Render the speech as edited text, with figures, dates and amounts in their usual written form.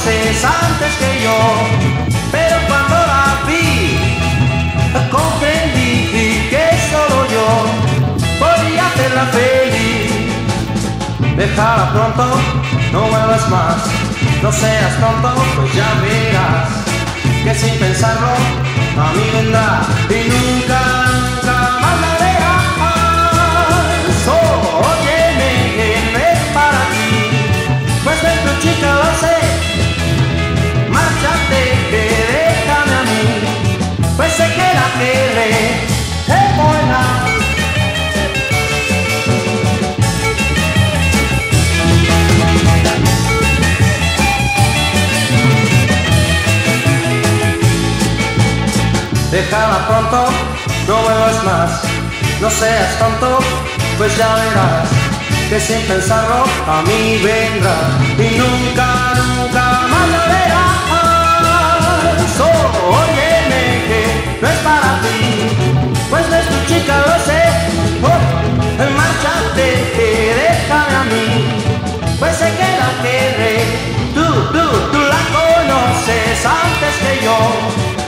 conoces antes que yo, pero cuando la vi, comprendí que solo yo podía hacerla feliz. Déjala pronto, no vuelvas más, no seas tonto, pues ya verás que sin pensarlo a mí vendrá y nunca, nunca más la verás. Oh, óyeme, no es para ti, pues de tu chica lo sé. Márchate, déjame a mí, pues sé que la querré, es buena. Déjala pronto, no vuelvas más, no seas tonto, pues ya verás que sin pensarlo a mí vendrá y nunca, nunca más la verás. Oh, óyeme, que no es para ti, pues no es tu chica, lo sé. Oh, márchate, déjame a mí, pues sé que la querré. Tú la conoces antes que yo,